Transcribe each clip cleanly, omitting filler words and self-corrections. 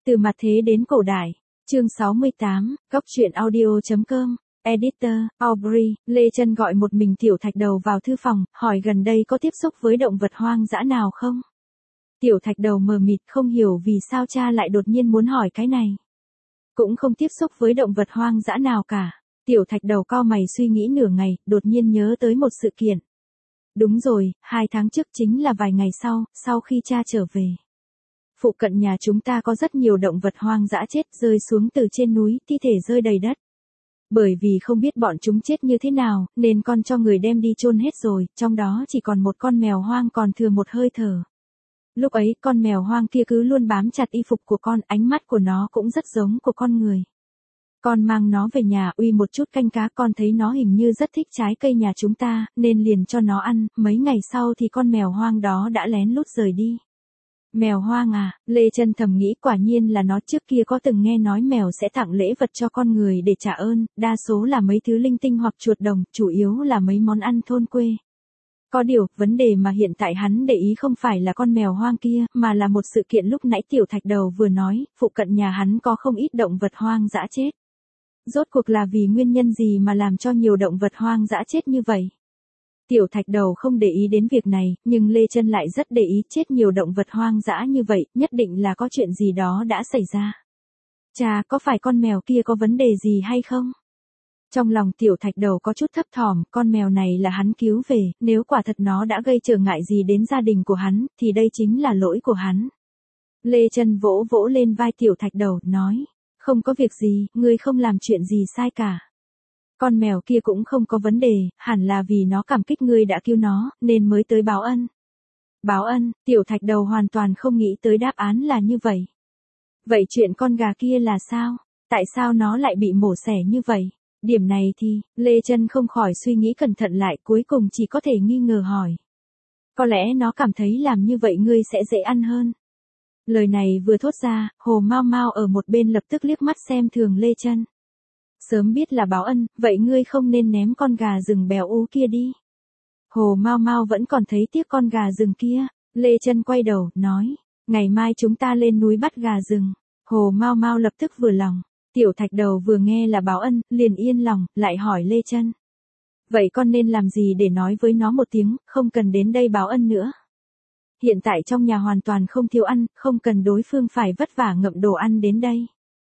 Từ mặt thế đến cổ đại. Chương 68, Góc truyện audio.com. Editor, Aubrey. Lê Chân gọi một mình Tiểu Thạch Đầu vào thư phòng, hỏi gần đây có tiếp xúc với động vật hoang dã nào không? Tiểu Thạch Đầu mờ mịt không hiểu vì sao cha lại đột nhiên muốn hỏi cái này. Cũng không tiếp xúc với động vật hoang dã nào cả. Tiểu Thạch Đầu cau mày suy nghĩ nửa ngày, đột nhiên nhớ tới một sự kiện. Đúng rồi, 2 tháng trước chính là vài ngày sau khi cha trở về. Phụ cận nhà chúng ta có rất nhiều động vật hoang dã chết rơi xuống từ trên núi, thi thể rơi đầy đất. Bởi vì không biết bọn chúng chết như thế nào, nên con cho người đem đi chôn hết rồi, trong đó chỉ còn một con mèo hoang còn thừa một hơi thở. Lúc ấy, con mèo hoang kia cứ luôn bám chặt y phục của con, ánh mắt của nó cũng rất giống của con người. Con mang nó về nhà uy một chút canh cá, con thấy nó hình như rất thích trái cây nhà chúng ta, nên liền cho nó ăn, mấy ngày sau thì con mèo hoang đó đã lén lút rời đi. Mèo hoang à, Lê Chân thầm nghĩ quả nhiên là nó, trước kia có từng nghe nói mèo sẽ tặng lễ vật cho con người để trả ơn, đa số là mấy thứ linh tinh hoặc chuột đồng, chủ yếu là mấy món ăn thôn quê. Có điều, vấn đề mà hiện tại hắn để ý không phải là con mèo hoang kia, mà là một sự kiện lúc nãy Tiểu Thạch Đầu vừa nói, phụ cận nhà hắn có không ít động vật hoang dã chết. Rốt cuộc là vì nguyên nhân gì mà làm cho nhiều động vật hoang dã chết như vậy? Tiểu Thạch Đầu không để ý đến việc này, nhưng Lê Chân lại rất để ý, chết nhiều động vật hoang dã như vậy, nhất định là có chuyện gì đó đã xảy ra. Cha, có phải con mèo kia có vấn đề gì hay không? Trong lòng Tiểu Thạch Đầu có chút thấp thỏm, con mèo này là hắn cứu về, nếu quả thật nó đã gây trở ngại gì đến gia đình của hắn, thì đây chính là lỗi của hắn. Lê Chân vỗ vỗ lên vai Tiểu Thạch Đầu, nói, không có việc gì, ngươi không làm chuyện gì sai cả. Con mèo kia cũng không có vấn đề, hẳn là vì nó cảm kích ngươi đã cứu nó, nên mới tới báo ân. Báo ân, Tiểu Thạch Đầu hoàn toàn không nghĩ tới đáp án là như vậy. Vậy chuyện con gà kia là sao? Tại sao nó lại bị mổ xẻ như vậy? Điểm này thì, Lê Chân không khỏi suy nghĩ cẩn thận lại, cuối cùng chỉ có thể nghi ngờ hỏi. Có lẽ nó cảm thấy làm như vậy ngươi sẽ dễ ăn hơn. Lời này vừa thốt ra, Hồ Mao Mao ở một bên lập tức liếc mắt xem thường Lê Chân. Sớm biết là báo ân, vậy ngươi không nên ném con gà rừng béo ú kia đi. Hồ Mao Mao vẫn còn thấy tiếc con gà rừng kia. Lê Chân quay đầu, nói, ngày mai chúng ta lên núi bắt gà rừng. Hồ Mao Mao lập tức vừa lòng. Tiểu Thạch Đầu vừa nghe là báo ân, liền yên lòng, lại hỏi Lê Chân. Vậy con nên làm gì để nói với nó một tiếng, không cần đến đây báo ân nữa. Hiện tại trong nhà hoàn toàn không thiếu ăn, không cần đối phương phải vất vả ngậm đồ ăn đến đây.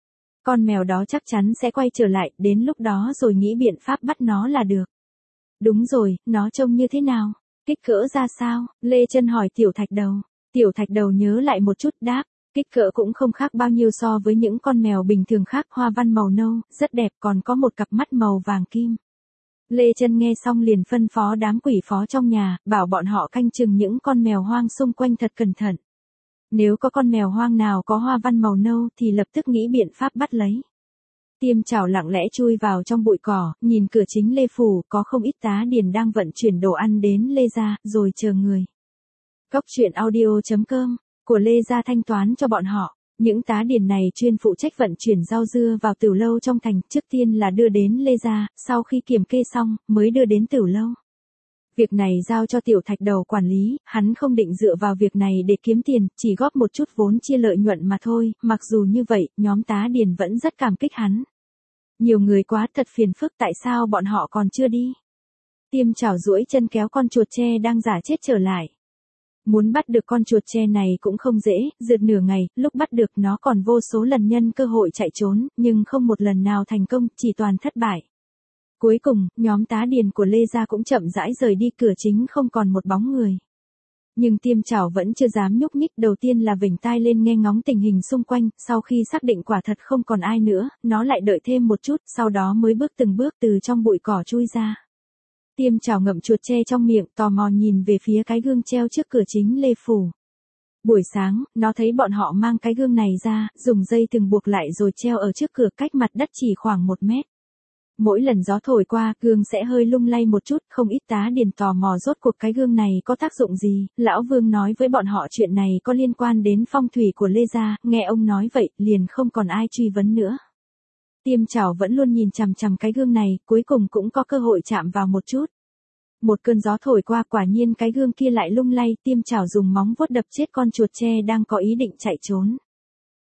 Con mèo đó chắc chắn sẽ quay trở lại, đến lúc đó rồi nghĩ biện pháp bắt nó là được. Đúng rồi, nó trông như thế nào? Kích cỡ ra sao? Lê Chân hỏi Tiểu Thạch Đầu. Tiểu Thạch Đầu nhớ lại một chút đáp, kích cỡ cũng không khác bao nhiêu so với những con mèo bình thường khác, hoa văn màu nâu, rất đẹp, còn có một cặp mắt màu vàng kim. Lê Chân nghe xong liền phân phó đám quỷ phó trong nhà, bảo bọn họ canh chừng những con mèo hoang xung quanh thật cẩn thận. Nếu có con mèo hoang nào có hoa văn màu nâu thì lập tức nghĩ biện pháp bắt lấy. Tiêm Trảo lặng lẽ chui vào trong bụi cỏ, nhìn cửa chính Lê phủ, có không ít tá điền đang vận chuyển đồ ăn đến Lê gia, rồi chờ người. Góc truyện audio.com, của Lê gia thanh toán cho bọn họ. Những tá điền này chuyên phụ trách vận chuyển rau dưa vào tửu lâu trong thành, trước tiên là đưa đến Lê gia, sau khi kiểm kê xong, mới đưa đến tửu lâu. Việc này giao cho Tiểu Thạch Đầu quản lý, hắn không định dựa vào việc này để kiếm tiền, chỉ góp một chút vốn chia lợi nhuận mà thôi, mặc dù như vậy, nhóm tá điền vẫn rất cảm kích hắn. Nhiều người quá thật phiền phức, tại sao bọn họ còn chưa đi? Tiêm Trảo duỗi chân kéo con chuột tre đang giả chết trở lại. Muốn bắt được con chuột tre này cũng không dễ, rượt nửa ngày, lúc bắt được nó còn vô số lần nhân cơ hội chạy trốn, nhưng không một lần nào thành công, chỉ toàn thất bại. Cuối cùng, nhóm tá điền của Lê gia cũng chậm rãi rời đi, cửa chính không còn một bóng người. Nhưng Tiêm Trảo vẫn chưa dám nhúc nhích, đầu tiên là vểnh tai lên nghe ngóng tình hình xung quanh, sau khi xác định quả thật không còn ai nữa, nó lại đợi thêm một chút, sau đó mới bước từng bước từ trong bụi cỏ chui ra. Tiêm Trảo ngậm chuột tre trong miệng, tò mò nhìn về phía cái gương treo trước cửa chính Lê phủ. Buổi sáng, nó thấy bọn họ mang cái gương này ra, dùng dây thừng buộc lại rồi treo ở trước cửa, cách mặt đất chỉ khoảng 1 mét. Mỗi lần gió thổi qua, gương sẽ hơi lung lay một chút, không ít tá điền tò mò rốt cuộc cái gương này có tác dụng gì. Lão Vương nói với bọn họ chuyện này có liên quan đến phong thủy của Lê gia, nghe ông nói vậy, liền không còn ai truy vấn nữa. Tiêm Trảo vẫn luôn nhìn chằm chằm cái gương này, cuối cùng cũng có cơ hội chạm vào một chút. Một cơn gió thổi qua, quả nhiên cái gương kia lại lung lay, Tiêm Trảo dùng móng vuốt đập chết con chuột tre đang có ý định chạy trốn.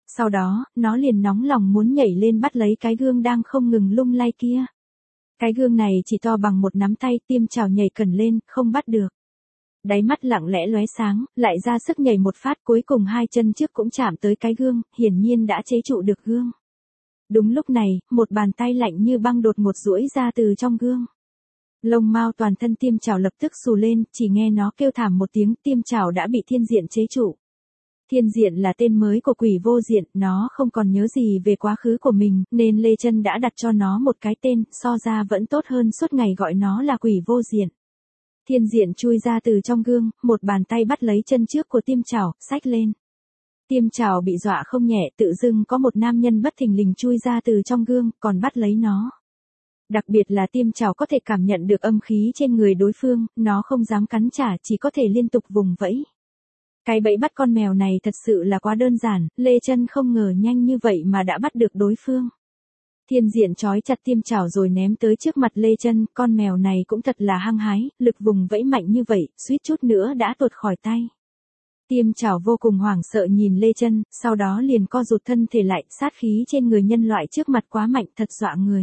Sau đó, nó liền nóng lòng muốn nhảy lên bắt lấy cái gương đang không ngừng lung lay kia. Cái gương này chỉ to bằng một nắm tay, Tiêm Trảo nhảy cẩn lên, không bắt được. Đáy mắt lặng lẽ lóe sáng, lại ra sức nhảy một phát, cuối cùng hai chân trước cũng chạm tới cái gương, hiển nhiên đã chế trụ được gương. Đúng lúc này, một bàn tay lạnh như băng đột ngột duỗi ra từ trong gương. Lông mao toàn thân Tiêm Trảo lập tức xù lên, chỉ nghe nó kêu thảm một tiếng, Tiêm Trảo đã bị Thiên Diện chế trụ. Thiên Diện là tên mới của quỷ vô diện, nó không còn nhớ gì về quá khứ của mình, nên Lê Chân đã đặt cho nó một cái tên, so ra vẫn tốt hơn suốt ngày gọi nó là quỷ vô diện. Thiên Diện chui ra từ trong gương, một bàn tay bắt lấy chân trước của Tiêm Trảo, xách lên. Tiêm Trảo bị dọa không nhẹ, tự dưng có một nam nhân bất thình lình chui ra từ trong gương, còn bắt lấy nó. Đặc biệt là Tiêm Trảo có thể cảm nhận được âm khí trên người đối phương, nó không dám cắn trả, chỉ có thể liên tục vùng vẫy. Cái bẫy bắt con mèo này thật sự là quá đơn giản, Lê Chân không ngờ nhanh như vậy mà đã bắt được đối phương. Thiên Diện trói chặt Tiêm Trảo rồi ném tới trước mặt Lê Chân, con mèo này cũng thật là hăng hái, lực vùng vẫy mạnh như vậy, suýt chút nữa đã tuột khỏi tay. Tiêm Trảo vô cùng hoảng sợ nhìn Lê Chân, sau đó liền co rụt thân thể lại, sát khí trên người nhân loại trước mặt quá mạnh thật dọa người.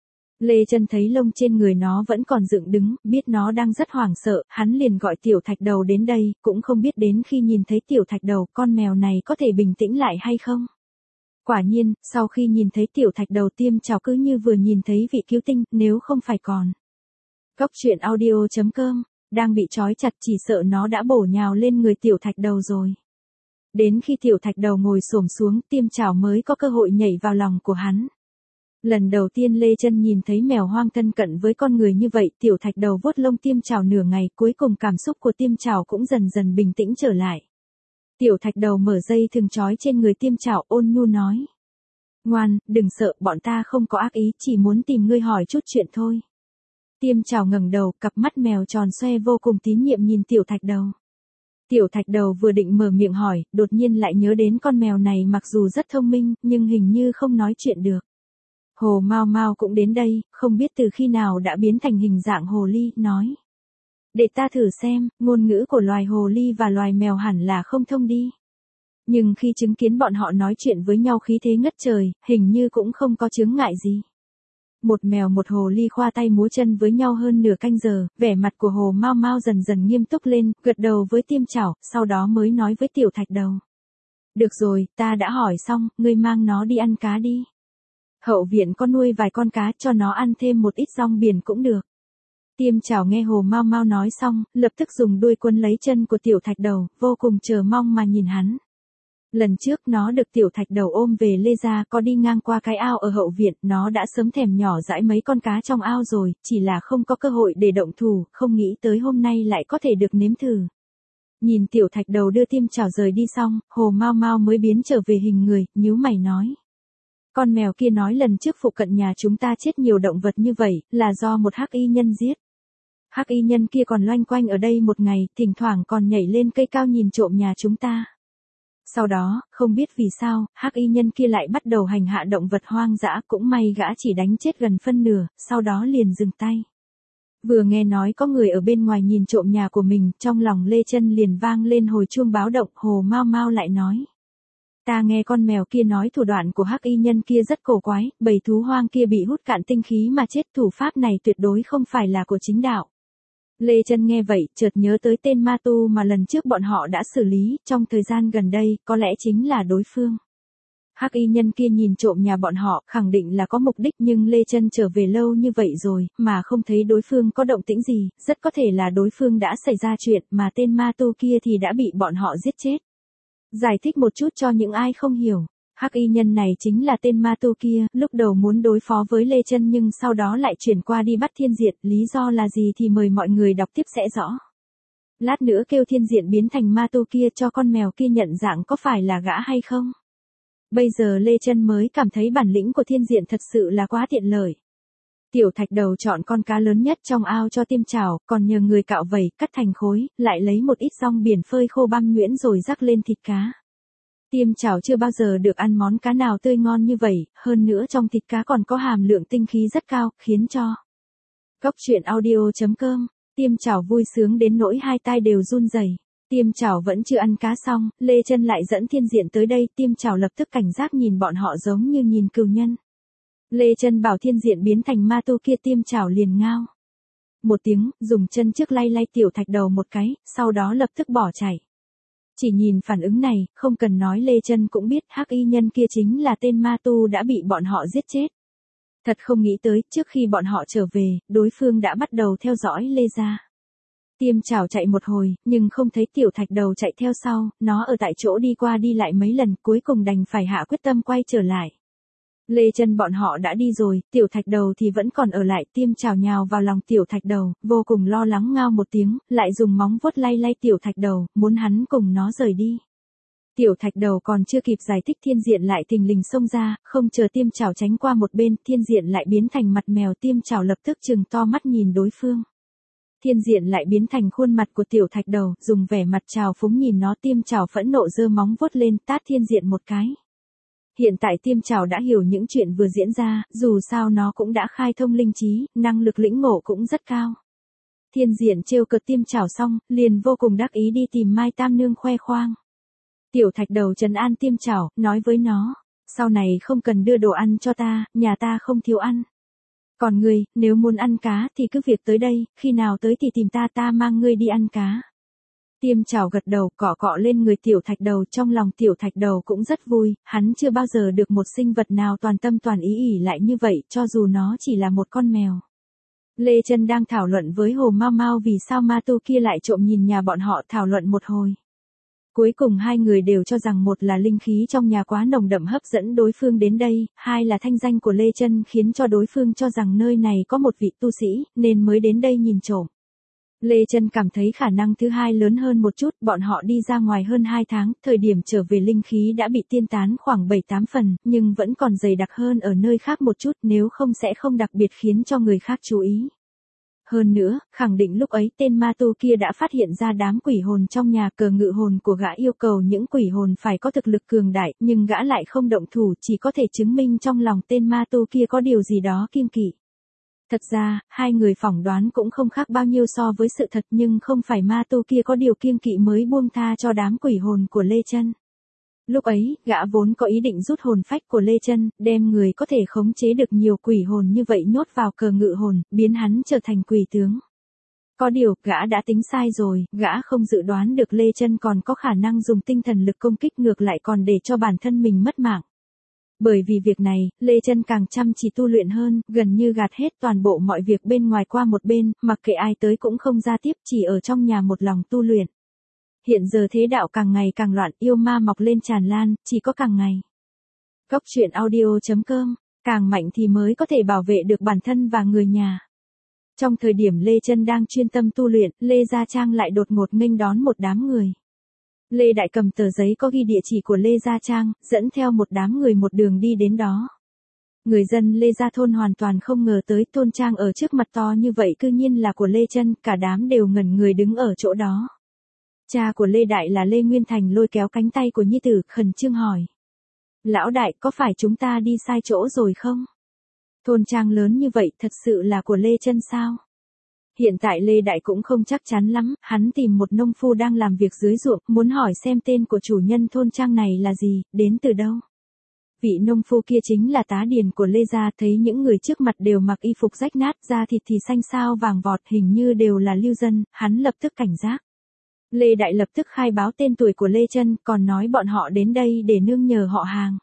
Lê Chân thấy lông trên người nó vẫn còn dựng đứng, biết nó đang rất hoảng sợ, hắn liền gọi Tiểu Thạch Đầu đến đây, cũng không biết đến khi nhìn thấy Tiểu Thạch Đầu, con mèo này có thể bình tĩnh lại hay không. Quả nhiên, sau khi nhìn thấy Tiểu Thạch Đầu, Tiêm Trảo cứ như vừa nhìn thấy vị cứu tinh, nếu không phải còn. Góc truyện audio.com, đang bị trói chặt chỉ sợ nó đã bổ nhào lên người Tiểu Thạch Đầu rồi. Đến khi Tiểu Thạch Đầu ngồi xổm xuống, Tiêm Trảo mới có cơ hội nhảy vào lòng của hắn. Lần đầu tiên Lê Chân nhìn thấy mèo hoang thân cận với con người như vậy, Tiểu Thạch Đầu vuốt lông Tiêm Trảo nửa ngày, cuối cùng cảm xúc của Tiêm Trảo cũng dần dần bình tĩnh trở lại. Tiểu Thạch Đầu mở dây thừng trói trên người Tiêm Trảo, ôn nhu nói: "Ngoan, đừng sợ, bọn ta không có ác ý, chỉ muốn tìm ngươi hỏi chút chuyện thôi." Tiêm Trảo ngẩng đầu, cặp mắt mèo tròn xoe vô cùng tín nhiệm nhìn Tiểu Thạch Đầu. Tiểu Thạch Đầu vừa định mở miệng hỏi, đột nhiên lại nhớ đến con mèo này mặc dù rất thông minh, nhưng hình như không nói chuyện được. Hồ Mao Mao cũng đến đây, không biết từ khi nào đã biến thành hình dạng hồ ly, nói: "Để ta thử xem, ngôn ngữ của loài hồ ly và loài mèo hẳn là không thông đi." Nhưng khi chứng kiến bọn họ nói chuyện với nhau khí thế ngất trời, hình như cũng không có chướng ngại gì. Một mèo một hồ ly khoa tay múa chân với nhau hơn nửa canh giờ, vẻ mặt của Hồ Mao Mao dần dần nghiêm túc lên, gật đầu với Tiêm Trảo, sau đó mới nói với Tiểu Thạch Đầu: "Được rồi, ta đã hỏi xong, ngươi mang nó đi ăn cá đi. Hậu viện có nuôi vài con cá, cho nó ăn thêm một ít rong biển cũng được." Tiêm Trảo nghe Hồ Mao Mao nói xong, lập tức dùng đuôi quấn lấy chân của Tiểu Thạch Đầu, vô cùng chờ mong mà nhìn hắn. Lần trước nó được Tiểu Thạch Đầu ôm về Lê gia, có đi ngang qua cái ao ở hậu viện, nó đã sớm thèm nhỏ dãi mấy con cá trong ao rồi, chỉ là không có cơ hội để động thủ, không nghĩ tới hôm nay lại có thể được nếm thử. Nhìn Tiểu Thạch Đầu đưa Tiêm Trảo rời đi xong, Hồ Mao Mao mới biến trở về hình người, nhíu mày nói: "Con mèo kia nói lần trước phụ cận nhà chúng ta chết nhiều động vật như vậy, là do một hắc y nhân giết. Hắc y nhân kia còn loanh quanh ở đây một ngày, thỉnh thoảng còn nhảy lên cây cao nhìn trộm nhà chúng ta. Sau đó, không biết vì sao, hắc y nhân kia lại bắt đầu hành hạ động vật hoang dã, cũng may gã chỉ đánh chết gần phân nửa, sau đó liền dừng tay." Vừa nghe nói có người ở bên ngoài nhìn trộm nhà của mình, trong lòng Lê Chân liền vang lên hồi chuông báo động. Hồ Mao Mao lại nói: "Ta nghe con mèo kia nói thủ đoạn của hắc y nhân kia rất cổ quái, bầy thú hoang kia bị hút cạn tinh khí mà chết, thủ pháp này tuyệt đối không phải là của chính đạo." Lê Chân nghe vậy, chợt nhớ tới tên ma tu mà lần trước bọn họ đã xử lý, trong thời gian gần đây, có lẽ chính là đối phương. Hắc y nhân kia nhìn trộm nhà bọn họ, khẳng định là có mục đích, nhưng Lê Chân trở về lâu như vậy rồi, mà không thấy đối phương có động tĩnh gì, rất có thể là đối phương đã xảy ra chuyện, mà tên ma tu kia thì đã bị bọn họ giết chết. Giải thích một chút cho những ai không hiểu. Hắc y nhân này chính là tên ma tu kia, lúc đầu muốn đối phó với Lê Chân nhưng sau đó lại chuyển qua đi bắt Thiên Diện, lý do là gì thì mời mọi người đọc tiếp sẽ rõ. Lát nữa kêu Thiên Diện biến thành ma tu kia cho con mèo kia nhận dạng có phải là gã hay không. Bây giờ Lê Chân mới cảm thấy bản lĩnh của Thiên Diện thật sự là quá tiện lợi. Tiểu Thạch Đầu chọn con cá lớn nhất trong ao cho Tiêm Trảo, còn nhờ người cạo vẩy, cắt thành khối, lại lấy một ít rong biển phơi khô băm nhuyễn rồi rắc lên thịt cá. Tiêm Trảo chưa bao giờ được ăn món cá nào tươi ngon như vậy, hơn nữa trong thịt cá còn có hàm lượng tinh khí rất cao, khiến cho Góc truyện audio.com, Tiêm Trảo vui sướng đến nỗi hai tai đều run rẩy. Tiêm Trảo vẫn chưa ăn cá xong, Lê Chân lại dẫn Thiên Diện tới đây, Tiêm Trảo lập tức cảnh giác nhìn bọn họ giống như nhìn cừu nhân. Lê Chân bảo Thiên Diện biến thành ma tu kia, Tiêm Trảo liền ngao một tiếng, dùng chân trước lay lay tiểu thạch đầu một cái, sau đó lập tức bỏ chạy. Chỉ nhìn phản ứng này, không cần nói Lê Chân cũng biết hắc y nhân kia chính là tên ma tu đã bị bọn họ giết chết. Thật không nghĩ tới, trước khi bọn họ trở về, đối phương đã bắt đầu theo dõi Lê gia. Tiêm Trảo chạy một hồi, nhưng không thấy tiểu thạch đầu chạy theo sau, nó ở tại chỗ đi qua đi lại mấy lần, cuối cùng đành phải hạ quyết tâm quay trở lại. Lê Chân bọn họ đã đi rồi, tiểu thạch đầu thì vẫn còn ở lại, Tiêm Trảo nhào vào lòng tiểu thạch đầu, vô cùng lo lắng ngao một tiếng, lại dùng móng vuốt lay lay tiểu thạch đầu, muốn hắn cùng nó rời đi. Tiểu thạch đầu còn chưa kịp giải thích, Thiên Diện lại thình lình xông ra, không chờ Tiêm Trảo tránh qua một bên, Thiên Diện lại biến thành mặt mèo, Tiêm Trảo lập tức trừng to mắt nhìn đối phương. Thiên Diện lại biến thành khuôn mặt của tiểu thạch đầu, dùng vẻ mặt trào phúng nhìn nó, Tiêm Trảo phẫn nộ giơ móng vuốt lên, tát Thiên Diện một cái. Hiện tại Tiêm Trảo đã hiểu những chuyện vừa diễn ra, dù sao nó cũng đã khai thông linh trí, năng lực lĩnh ngộ cũng rất cao. Thiên Diện trêu cợt Tiêm Trảo xong, liền vô cùng đắc ý đi tìm Mai Tam Nương khoe khoang. Tiểu thạch đầu trấn an Tiêm Trảo, nói với nó, sau này không cần đưa đồ ăn cho ta, nhà ta không thiếu ăn. Còn ngươi, nếu muốn ăn cá thì cứ việc tới đây, khi nào tới thì tìm ta, ta mang ngươi đi ăn cá. Tiêm Trảo gật đầu, cọ cọ lên người tiểu thạch đầu, trong lòng tiểu thạch đầu cũng rất vui, hắn chưa bao giờ được một sinh vật nào toàn tâm toàn ý ỉ lại như vậy, cho dù nó chỉ là một con mèo. Lê Chân đang thảo luận với Hồ Mau Mau vì sao ma tu kia lại trộm nhìn nhà bọn họ, thảo luận một hồi. Cuối cùng hai người đều cho rằng một là linh khí trong nhà quá nồng đậm hấp dẫn đối phương đến đây, hai là thanh danh của Lê Chân khiến cho đối phương cho rằng nơi này có một vị tu sĩ, nên mới đến đây nhìn trộm. Lê Chân cảm thấy khả năng thứ hai lớn hơn một chút, bọn họ đi ra ngoài hơn 2 tháng, thời điểm trở về linh khí đã bị tiên tán khoảng 7-8 phần, nhưng vẫn còn dày đặc hơn ở nơi khác một chút, nếu không sẽ không đặc biệt khiến cho người khác chú ý. Hơn nữa, khẳng định lúc ấy tên ma tu kia đã phát hiện ra đám quỷ hồn trong nhà, cờ ngự hồn của gã yêu cầu những quỷ hồn phải có thực lực cường đại, nhưng gã lại không động thủ, chỉ có thể chứng minh trong lòng tên ma tu kia có điều gì đó kiêng kỵ. Thật ra, hai người phỏng đoán cũng không khác bao nhiêu so với sự thật, nhưng không phải ma tu kia có điều kiêng kỵ mới buông tha cho đám quỷ hồn của Lê Chân. Lúc ấy, gã vốn có ý định rút hồn phách của Lê Chân, đem người có thể khống chế được nhiều quỷ hồn như vậy nhốt vào cờ ngự hồn, biến hắn trở thành quỷ tướng. Có điều, gã đã tính sai rồi, gã không dự đoán được Lê Chân còn có khả năng dùng tinh thần lực công kích, ngược lại còn để cho bản thân mình mất mạng. Bởi vì việc này, Lê Chân càng chăm chỉ tu luyện hơn, gần như gạt hết toàn bộ mọi việc bên ngoài qua một bên, mặc kệ ai tới cũng không ra tiếp, chỉ ở trong nhà một lòng tu luyện. Hiện giờ thế đạo càng ngày càng loạn, yêu ma mọc lên tràn lan, chỉ có càng ngày. Góc truyện audio.com, càng mạnh thì mới có thể bảo vệ được bản thân và người nhà. Trong thời điểm Lê Chân đang chuyên tâm tu luyện, Lê Gia Trang lại đột ngột nghênh đón một đám người. Lê Đại cầm tờ giấy có ghi địa chỉ của Lê Gia Trang, dẫn theo một đám người một đường đi đến đó. Người dân Lê Gia thôn hoàn toàn không ngờ tới thôn trang ở trước mặt to như vậy cư nhiên là của Lê Chân, cả đám đều ngẩn người đứng ở chỗ đó. Cha của Lê Đại là Lê Nguyên Thành lôi kéo cánh tay của nhi tử, khẩn trương hỏi. Lão đại, có phải chúng ta đi sai chỗ rồi không? Thôn trang lớn như vậy thật sự là của Lê Chân sao? Hiện tại Lê Đại cũng không chắc chắn lắm, hắn tìm một nông phu đang làm việc dưới ruộng, muốn hỏi xem tên của chủ nhân thôn trang này là gì, đến từ đâu. Vị nông phu kia chính là tá điền của Lê Gia, thấy những người trước mặt đều mặc y phục rách nát, da thịt thì xanh xao vàng vọt, hình như đều là lưu dân, hắn lập tức cảnh giác. Lê Đại lập tức khai báo tên tuổi của Lê Chân, còn nói bọn họ đến đây để nương nhờ họ hàng.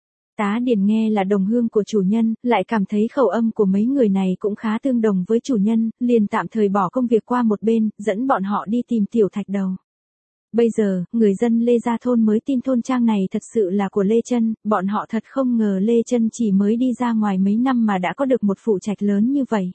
Tá điền nghe là đồng hương của chủ nhân, lại cảm thấy khẩu âm của mấy người này cũng khá tương đồng với chủ nhân, liền tạm thời bỏ công việc qua một bên, dẫn bọn họ đi tìm tiểu thạch đầu. Bây giờ, người dân Lê Gia thôn mới tin thôn trang này thật sự là của Lê Chân, bọn họ thật không ngờ Lê Chân chỉ mới đi ra ngoài mấy năm mà đã có được một phụ trạch lớn như vậy.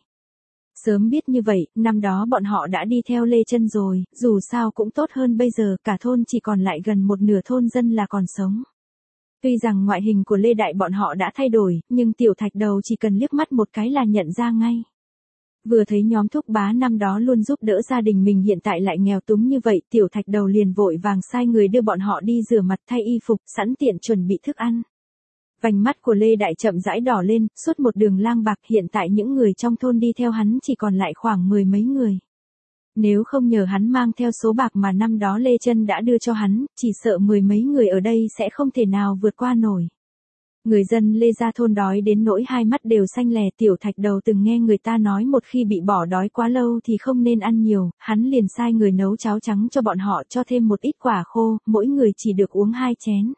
Sớm biết như vậy, năm đó bọn họ đã đi theo Lê Chân rồi, dù sao cũng tốt hơn bây giờ, cả thôn chỉ còn lại gần một nửa thôn dân là còn sống. Tuy rằng ngoại hình của Lê Đại bọn họ đã thay đổi, nhưng tiểu thạch đầu chỉ cần liếc mắt một cái là nhận ra ngay. Vừa thấy nhóm thúc bá năm đó luôn giúp đỡ gia đình mình hiện tại lại nghèo túng như vậy, tiểu thạch đầu liền vội vàng sai người đưa bọn họ đi rửa mặt thay y phục, sẵn tiện chuẩn bị thức ăn. Vành mắt của Lê Đại chậm rãi đỏ lên, suốt một đường lang bạc, hiện tại những người trong thôn đi theo hắn chỉ còn lại khoảng 10 mấy người. Nếu không nhờ hắn mang theo số bạc mà năm đó Lê Chân đã đưa cho hắn, chỉ sợ mười mấy người ở đây sẽ không thể nào vượt qua nổi. Người dân Lê Gia thôn đói đến nỗi hai mắt đều xanh lè. Tiểu Thạch Đầu từng nghe người ta nói một khi bị bỏ đói quá lâu thì không nên ăn nhiều, hắn liền sai người nấu cháo trắng cho bọn họ, cho thêm một ít quả khô, mỗi người chỉ được uống 2 chén.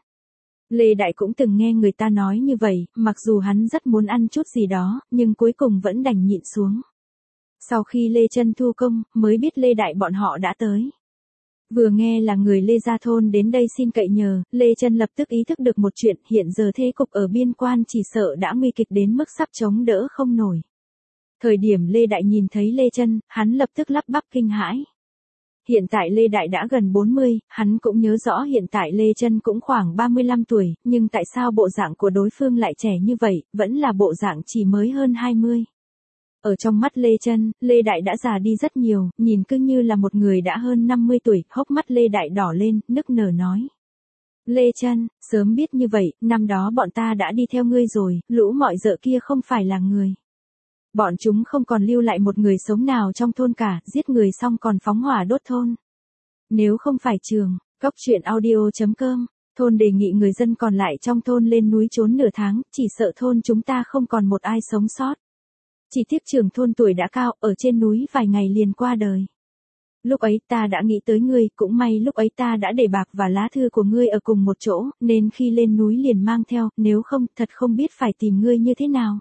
Lê Đại cũng từng nghe người ta nói như vậy, mặc dù hắn rất muốn ăn chút gì đó, nhưng cuối cùng vẫn đành nhịn xuống. Sau khi Lê Chân thu công, mới biết Lê Đại bọn họ đã tới. Vừa nghe là người Lê Gia thôn đến đây xin cậy nhờ, Lê Chân lập tức ý thức được một chuyện, hiện giờ thế cục ở biên quan chỉ sợ đã nguy kịch đến mức sắp chống đỡ không nổi. Thời điểm Lê Đại nhìn thấy Lê Chân, hắn lập tức lắp bắp kinh hãi. Hiện tại Lê Đại đã gần 40, hắn cũng nhớ rõ hiện tại Lê Chân cũng khoảng 35 tuổi, nhưng tại sao bộ dạng của đối phương lại trẻ như vậy, vẫn là bộ dạng chỉ mới hơn 20. Ở trong mắt Lê Chân, Lê Đại đã già đi rất nhiều, nhìn cứ như là một người đã hơn 50 tuổi, hốc mắt Lê Đại đỏ lên, nức nở nói. Lê Chân, sớm biết như vậy, năm đó bọn ta đã đi theo ngươi rồi, lũ mọi dợ kia không phải là người. Bọn chúng không còn lưu lại một người sống nào trong thôn cả, giết người xong còn phóng hỏa đốt thôn. Nếu không phải trường, Cóc Truyện Audio.com, thôn đề nghị người dân còn lại trong thôn lên núi trốn nửa tháng, chỉ sợ thôn chúng ta không còn một ai sống sót. Chỉ tiếc trưởng thôn tuổi đã cao, ở trên núi vài ngày liền qua đời. Lúc ấy ta đã nghĩ tới ngươi, cũng may lúc ấy ta đã để bạc và lá thư của ngươi ở cùng một chỗ, nên khi lên núi liền mang theo, nếu không, thật không biết phải tìm ngươi như thế nào.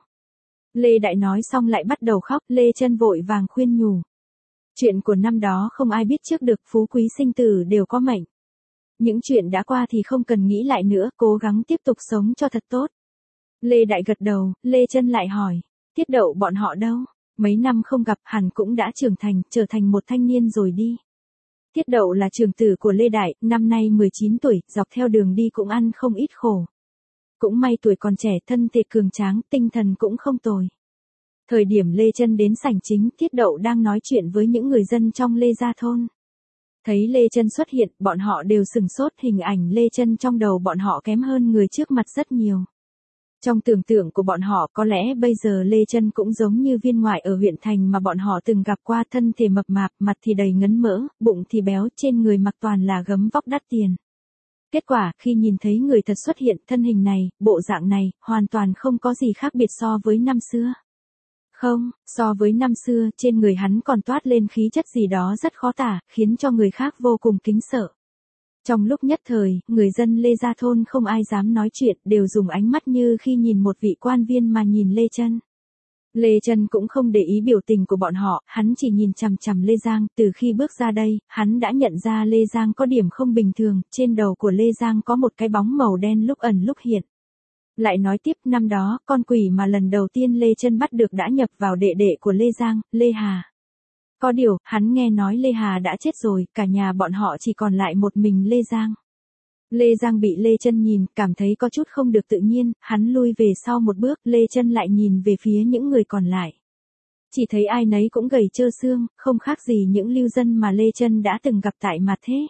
Lê Đại nói xong lại bắt đầu khóc, Lê Chân vội vàng khuyên nhủ. Chuyện của năm đó không ai biết trước được, phú quý sinh tử đều có mệnh. Những chuyện đã qua thì không cần nghĩ lại nữa, cố gắng tiếp tục sống cho thật tốt. Lê Đại gật đầu, Lê Chân lại hỏi. Tiết Đậu bọn họ đâu? Mấy năm không gặp hẳn cũng đã trưởng thành, trở thành một thanh niên rồi đi. Tiết Đậu là trưởng tử của Lê Đại, năm nay 19 tuổi, dọc theo đường đi cũng ăn không ít khổ. Cũng may tuổi còn trẻ, thân thể cường tráng, tinh thần cũng không tồi. Thời điểm Lê Chân đến sảnh chính, Tiết Đậu đang nói chuyện với những người dân trong Lê Gia thôn. Thấy Lê Chân xuất hiện, bọn họ đều sửng sốt, hình ảnh Lê Chân trong đầu bọn họ kém hơn người trước mặt rất nhiều. Trong tưởng tượng của bọn họ có lẽ bây giờ Lê Chân cũng giống như viên ngoại ở huyện thành mà bọn họ từng gặp qua, thân thể mập mạp, mặt thì đầy ngấn mỡ, bụng thì béo, trên người mặc toàn là gấm vóc đắt tiền. Kết quả, khi nhìn thấy người thật xuất hiện, thân hình này, bộ dạng này, hoàn toàn không có gì khác biệt so với năm xưa. Không, so với năm xưa, trên người hắn còn toát lên khí chất gì đó rất khó tả, khiến cho người khác vô cùng kính sợ. Trong lúc nhất thời, người dân Lê Gia thôn không ai dám nói chuyện, đều dùng ánh mắt như khi nhìn một vị quan viên mà nhìn Lê Chân. Lê Chân cũng không để ý biểu tình của bọn họ, hắn chỉ nhìn chằm chằm Lê Giang, từ khi bước ra đây, hắn đã nhận ra Lê Giang có điểm không bình thường, trên đầu của Lê Giang có một cái bóng màu đen lúc ẩn lúc hiện. Lại nói tiếp, năm đó, con quỷ mà lần đầu tiên Lê Chân bắt được đã nhập vào đệ đệ của Lê Giang, Lê Hà. Có điều, hắn nghe nói Lê Hà đã chết rồi, cả nhà bọn họ chỉ còn lại một mình Lê Giang. Lê Giang bị Lê Chân nhìn, cảm thấy có chút không được tự nhiên, hắn lui về sau một bước, Lê Chân lại nhìn về phía những người còn lại. Chỉ thấy ai nấy cũng gầy trơ xương, không khác gì những lưu dân mà Lê Chân đã từng gặp tại mặt thế.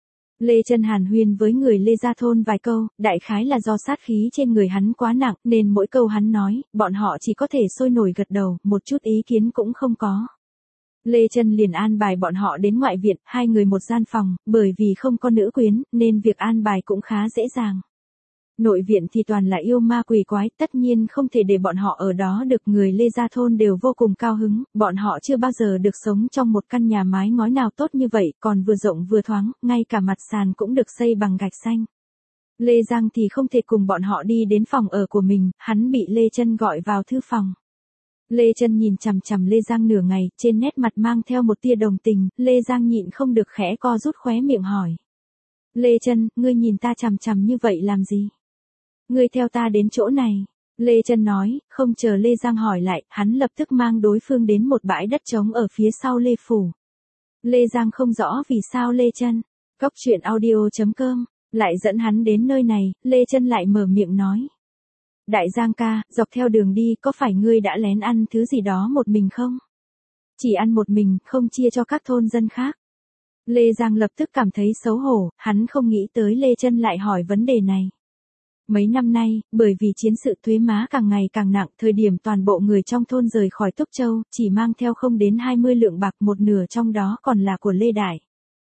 Lê Chân hàn huyên với người Lê Gia thôn vài câu, đại khái là do sát khí trên người hắn quá nặng, nên mỗi câu hắn nói, bọn họ chỉ có thể sôi nổi gật đầu, một chút ý kiến cũng không có. Lê Chân liền an bài bọn họ đến ngoại viện, hai người một gian phòng, bởi vì không có nữ quyến, nên việc an bài cũng khá dễ dàng. Nội viện thì toàn là yêu ma quỷ quái, tất nhiên không thể để bọn họ ở đó được, người Lê Gia thôn đều vô cùng cao hứng, bọn họ chưa bao giờ được sống trong một căn nhà mái ngói nào tốt như vậy, còn vừa rộng vừa thoáng, ngay cả mặt sàn cũng được xây bằng gạch xanh. Lê Giang thì không thể cùng bọn họ đi đến phòng ở của mình, hắn bị Lê Chân gọi vào thư phòng. Lê Chân nhìn chằm chằm Lê Giang nửa ngày, trên nét mặt mang theo một tia đồng tình, Lê Giang nhịn không được khẽ co rút khóe miệng hỏi. Lê Chân, ngươi nhìn ta chằm chằm như vậy làm gì? Ngươi theo ta đến chỗ này. Lê Chân nói, không chờ Lê Giang hỏi lại, hắn lập tức mang đối phương đến một bãi đất trống ở phía sau Lê Phủ. Lê Giang không rõ vì sao Lê Chân, Cóc Truyện Audio.com, lại dẫn hắn đến nơi này, Lê Chân lại mở miệng nói. Đại Giang ca, dọc theo đường đi có phải ngươi đã lén ăn thứ gì đó một mình không? Chỉ ăn một mình, không chia cho các thôn dân khác. Lê Giang lập tức cảm thấy xấu hổ, hắn không nghĩ tới Lê Chân lại hỏi vấn đề này. Mấy năm nay, bởi vì chiến sự thuế má càng ngày càng nặng, thời điểm toàn bộ người trong thôn rời khỏi Túc Châu, chỉ mang theo không đến 20 lượng bạc, một nửa trong đó còn là của Lê Đại.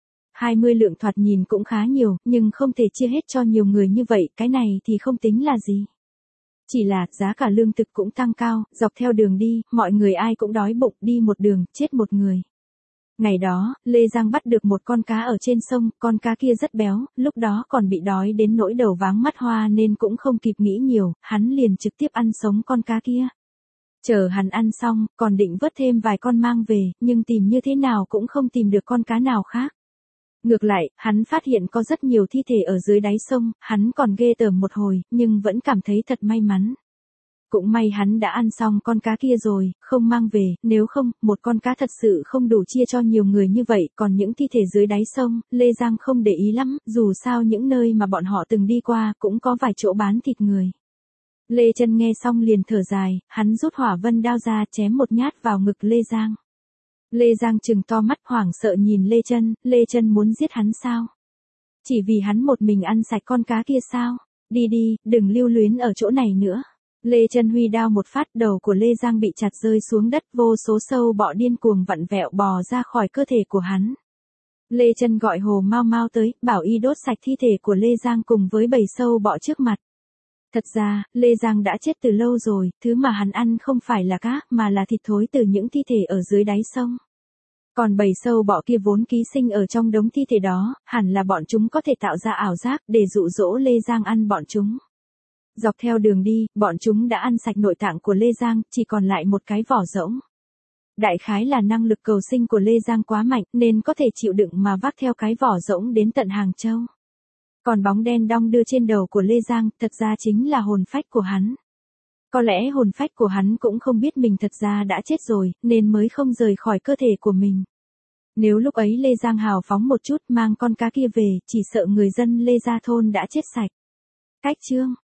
20 lượng thoạt nhìn cũng khá nhiều, nhưng không thể chia hết cho nhiều người như vậy, cái này thì không tính là gì. Chỉ là, giá cả lương thực cũng tăng cao, dọc theo đường đi, mọi người ai cũng đói bụng, đi một đường, chết một người. Ngày đó, Lê Giang bắt được một con cá ở trên sông, con cá kia rất béo, lúc đó còn bị đói đến nỗi đầu váng mắt hoa nên cũng không kịp nghĩ nhiều, hắn liền trực tiếp ăn sống con cá kia. Chờ hắn ăn xong, còn định vớt thêm vài con mang về, nhưng tìm như thế nào cũng không tìm được con cá nào khác. Ngược lại, hắn phát hiện có rất nhiều thi thể ở dưới đáy sông, hắn còn ghê tởm một hồi, nhưng vẫn cảm thấy thật may mắn. Cũng may hắn đã ăn xong con cá kia rồi, không mang về, nếu không, một con cá thật sự không đủ chia cho nhiều người như vậy, còn những thi thể dưới đáy sông, Lê Giang không để ý lắm, dù sao những nơi mà bọn họ từng đi qua, cũng có vài chỗ bán thịt người. Lê Chân nghe xong liền thở dài, hắn rút hỏa vân đao ra chém một nhát vào ngực Lê Giang. Lê Giang trừng to mắt hoảng sợ nhìn Lê Chân muốn giết hắn sao? Chỉ vì hắn một mình ăn sạch con cá kia sao? Đi đi, đừng lưu luyến ở chỗ này nữa. Lê Chân huy đao một phát, đầu của Lê Giang bị chặt rơi xuống đất, vô số sâu bọ điên cuồng vặn vẹo bò ra khỏi cơ thể của hắn. Lê Chân gọi Hồ Mau Mau tới, bảo y đốt sạch thi thể của Lê Giang cùng với bầy sâu bọ trước mặt. Thật ra, Lê Giang đã chết từ lâu rồi, thứ mà hắn ăn không phải là cá, mà là thịt thối từ những thi thể ở dưới đáy sông. Còn bầy sâu bọ kia vốn ký sinh ở trong đống thi thể đó, hẳn là bọn chúng có thể tạo ra ảo giác để dụ dỗ Lê Giang ăn bọn chúng. Dọc theo đường đi, bọn chúng đã ăn sạch nội tạng của Lê Giang, chỉ còn lại một cái vỏ rỗng. Đại khái là năng lực cầu sinh của Lê Giang quá mạnh, nên có thể chịu đựng mà vác theo cái vỏ rỗng đến tận Hàng Châu. Còn bóng đen đong đưa trên đầu của Lê Giang, thật ra chính là hồn phách của hắn. Có lẽ hồn phách của hắn cũng không biết mình thật ra đã chết rồi, nên mới không rời khỏi cơ thể của mình. Nếu lúc ấy Lê Giang hào phóng một chút mang con cá kia về, chỉ sợ người dân Lê Gia thôn đã chết sạch. Cách chương